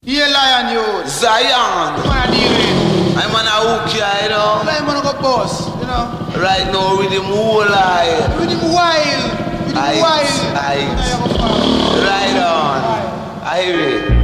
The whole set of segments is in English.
Yeah, lion you. Zion. Man, I deal with. I'm on a hook here, you know. Like man, I go boss, you know. Right now, with him whole eye. With him wild. With him wild. Right on. I hear it.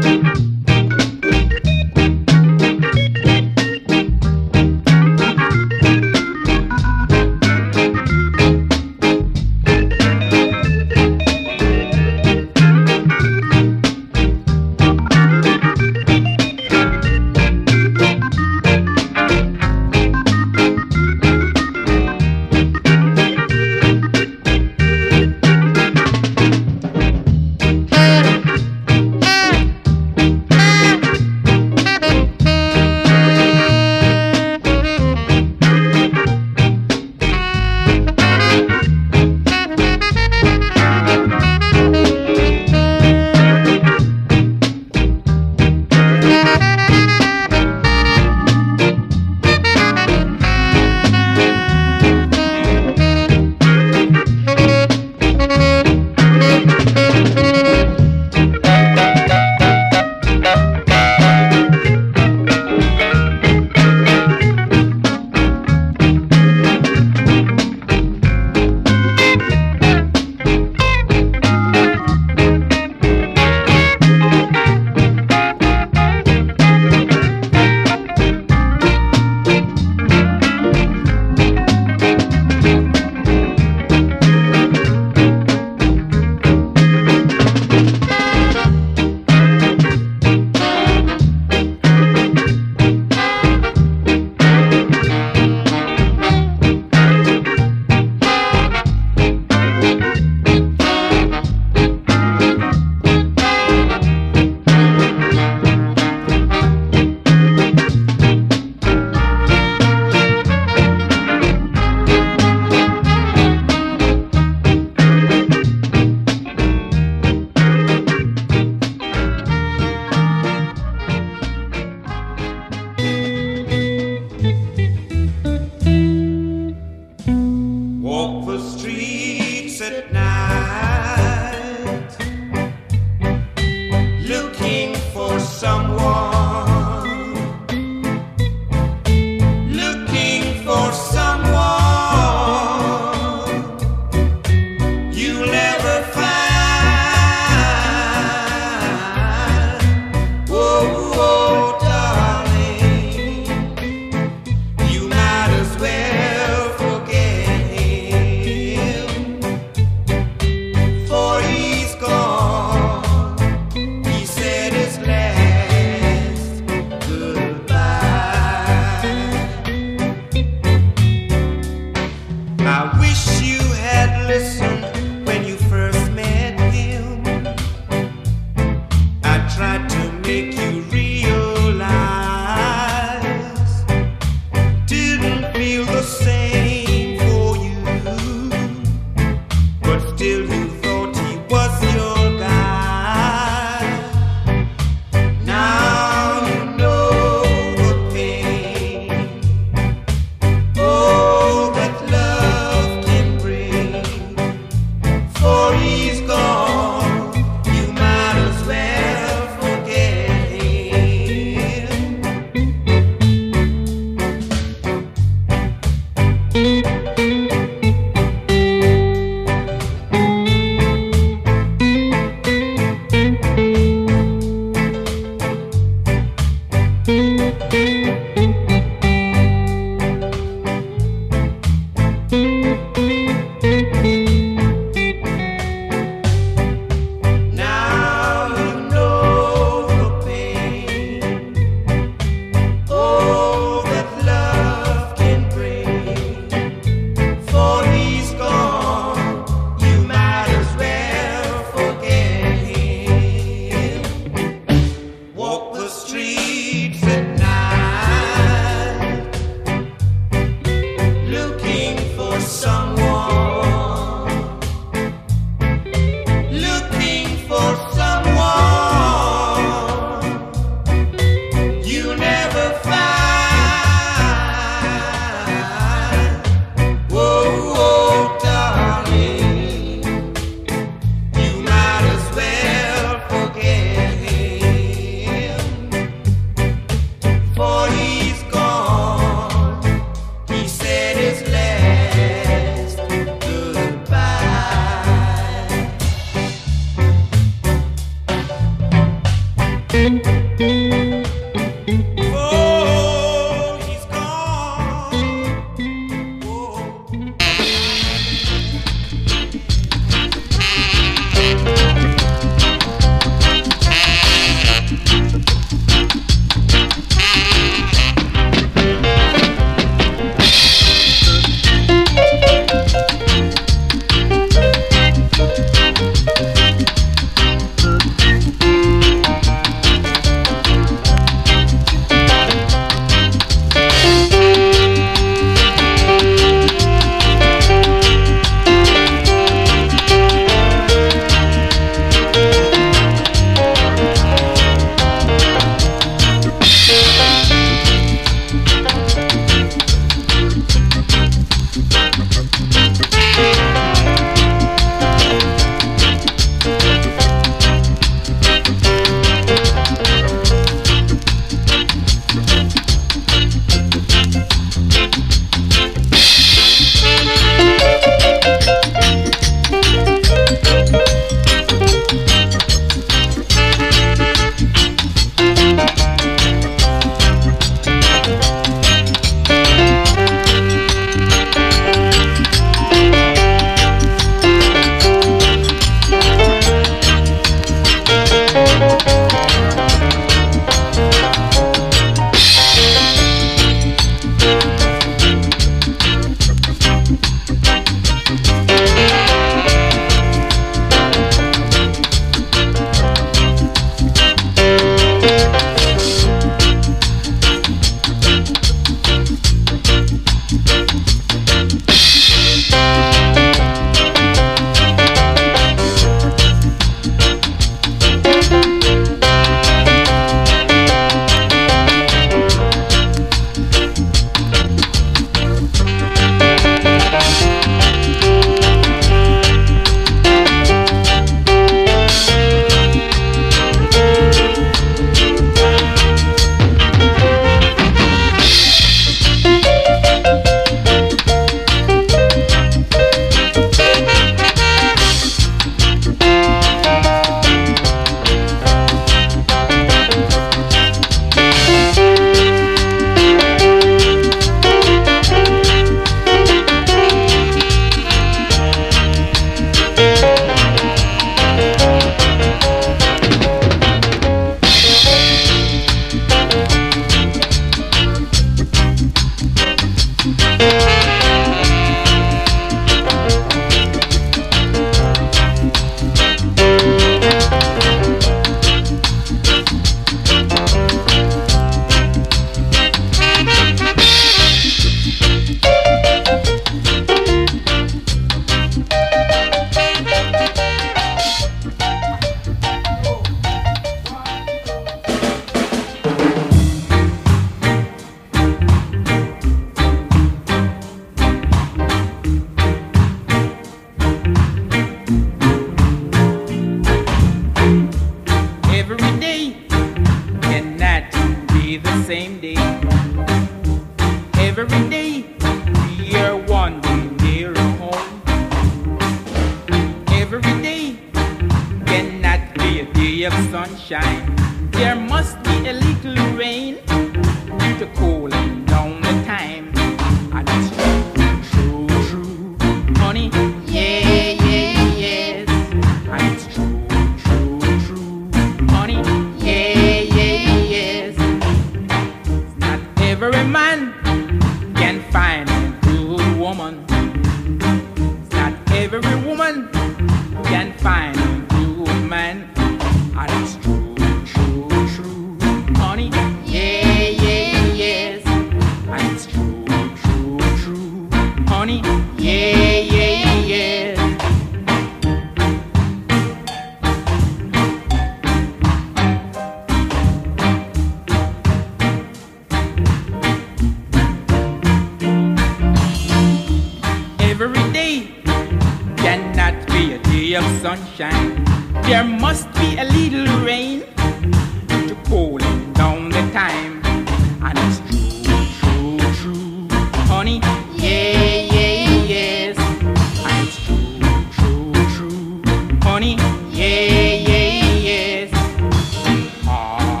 Honey, yeah, yeah, yes.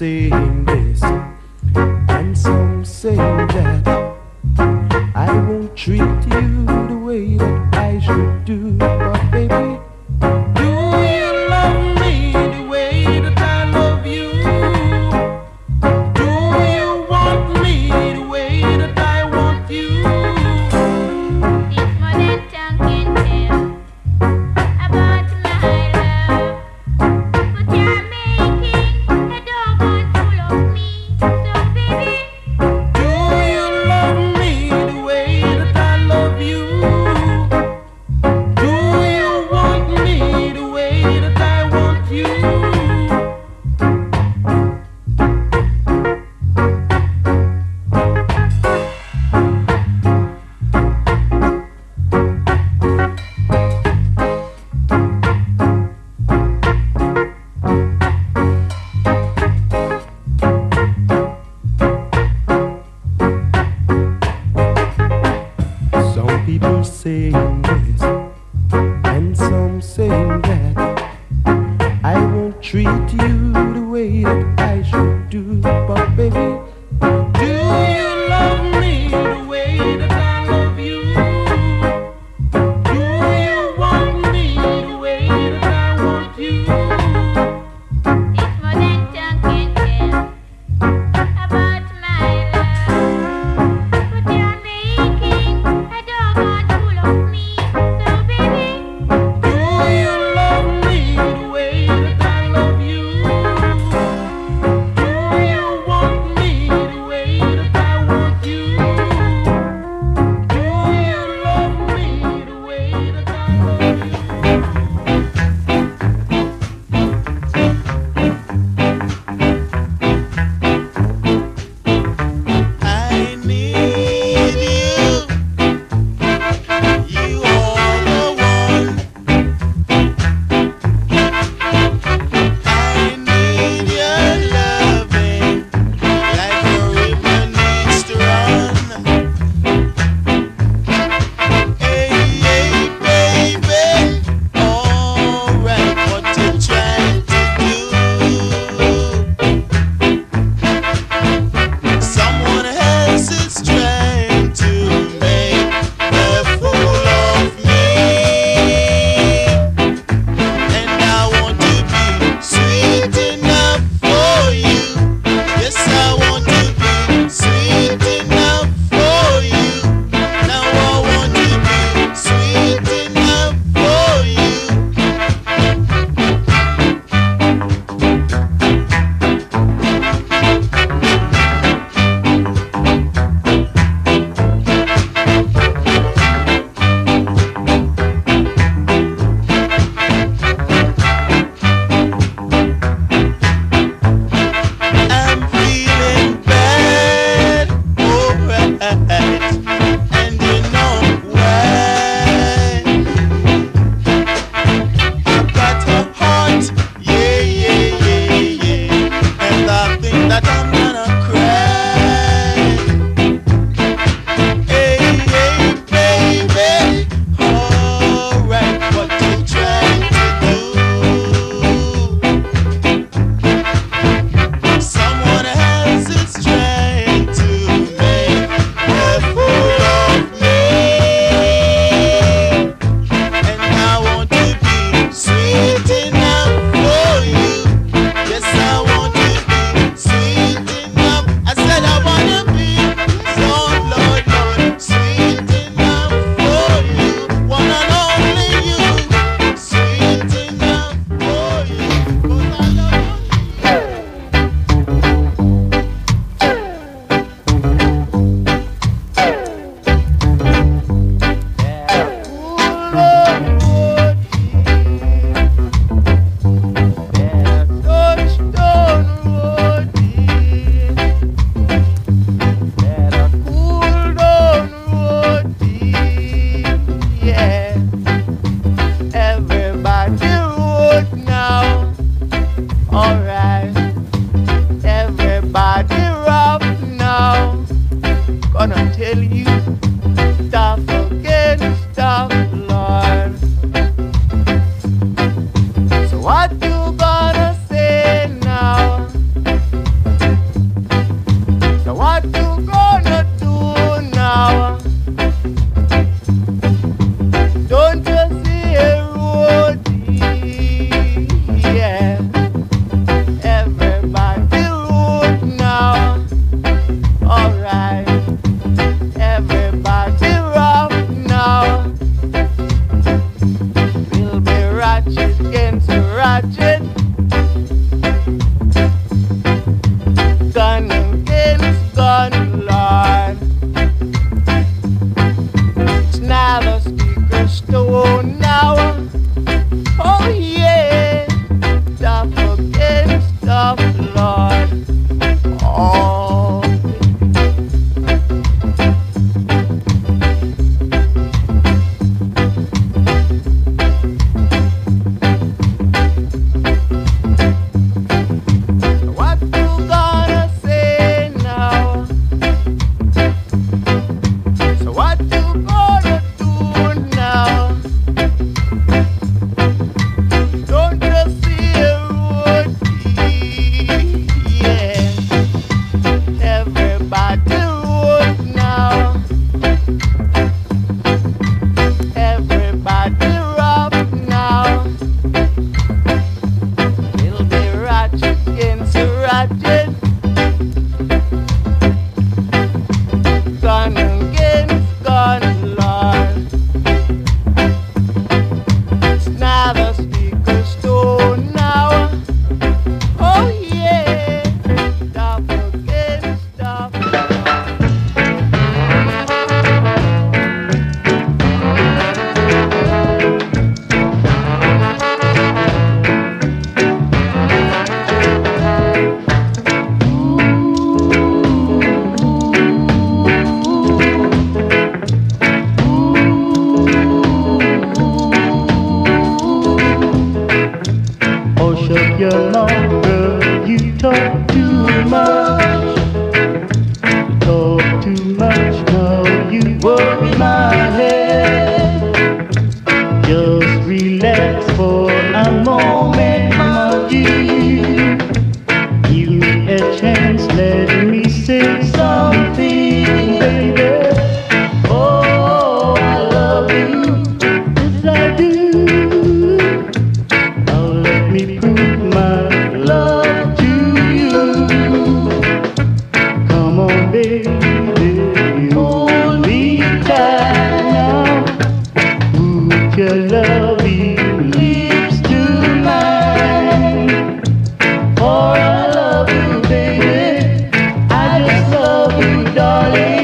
saying this, and some saying that. I won't treat you the way that I should do, but baby, do you love me the way that I love you? Do you want me the way that I want you? It's more than tongue can tell about my love, but you're making a dog want full of me. So baby, Do you love me the way that I love you? Do you want me the way that I want you? Some people saying this, and some saying that. I won't treat you the way that I should do, but baby, do you love me the way that I love you? Do you want me the way that I want you? it's more than tongue can tell about my love, but you're making a dog want full of me. So baby, Do you love me the way that I love you? Gun against gun, Lord. It's neither stick or stone now. Oh yeah, stuff against stuff, Lord. Oh. What you gonna say now? So what you gonna do now? Don't you feel road? Yeah, everybody road now. Everybody rough now. It'll be ratchet against ratchet. Gun against gun, Lord. It's neither stick or stone now. Oh yeah, stuff against stuff. Oh, shut your mouth, girl, you talk too much. You talk too much, now you worry my head. Just relax for a moment, my dear. Give me a chance, let me say something, baby. Oh, I love you, yes I do. Now let me prove my love to you. Come on, baby, hold me tight now. Put your loving lips to mine. For I love you, baby. I just love you, darling.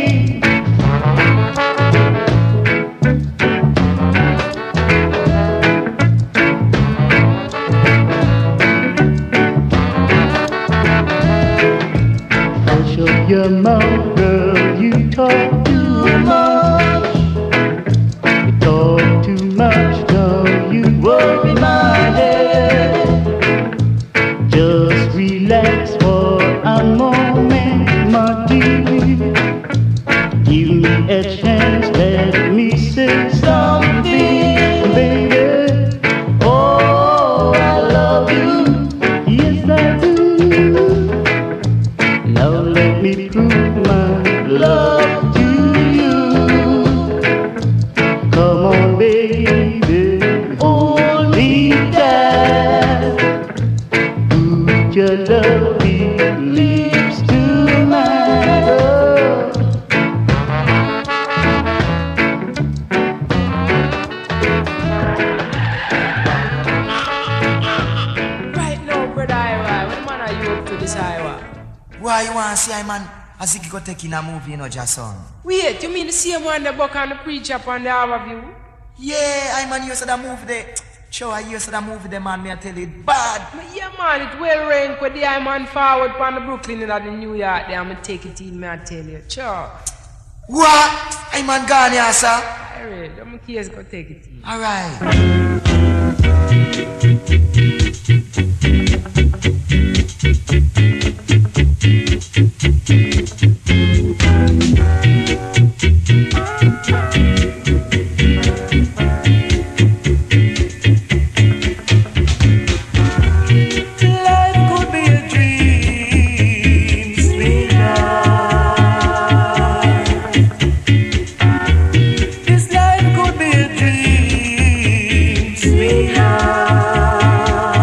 Hush up your mouth, girl, you talk too much. You talk too much, now you worry my head. Just relax for a moment, my dear. Give me a chance, let me say something, baby. Oh, I love you, yes I do. Now let me prove my love to you. Come on, baby, hold me tight. Put your loving lips to mine. Oh. Right now, brother Iowa, what man are you up to this Iowa? Why you want to see I man? As if you go take in a movie, you know, Jason. Wait, you mean the same one the book and the preacher up on the overview? Yeah, I man, you said that movie there. Sure, I used to that movie there, man, me I tell you, it bad. But yeah, man, it well ranked with the I man forward from the Brooklyn and the New York there. I'm going to take it in, me I tell you. Sure. What? I man gone here, sir. Alright, I'm going to go take it in. Alright. This life could be a dream, sweetheart.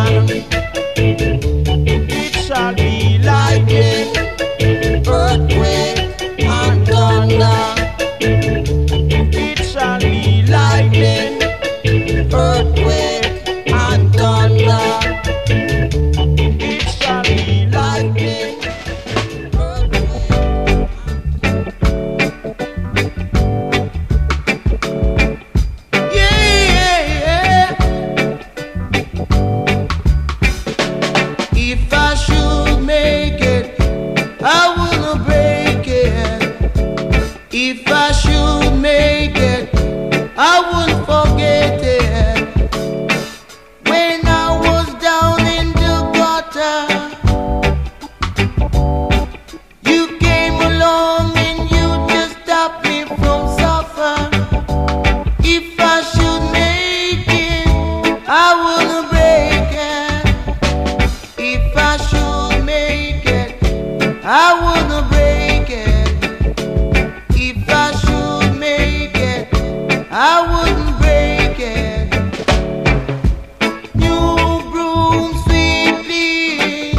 man. It shall be lightning, earthquake, and thunder. It shall be lightning, earthquake, and thunder. It shall be lightning. If I should make it, I wouldn't break it. If I should make it, I wouldn't forget it. When I was down in the gutter, you came along and you just stopped me from suffering. If I should make it, I wouldn't break it. If I should make it, I wouldn't break it. If I should make it, I wouldn't break it. New broom sweetly,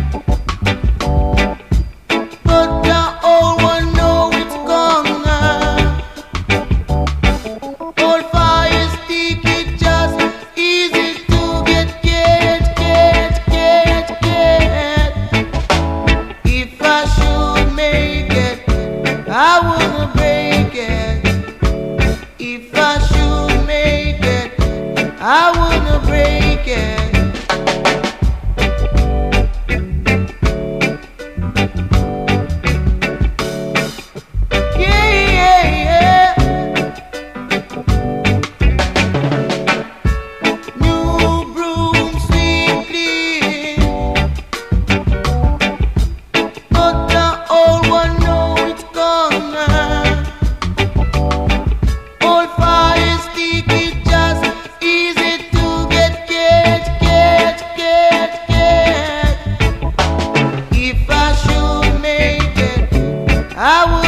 but the old one know it's gone now. Old fire stick, it just easy to get. If I should make it, I wouldn't break it. If I should make it, I wouldn't break it. Yeah. New broom sweetly, but the old one know it's gone now. Old fire stick, it just easy to get. If I should make it, I would.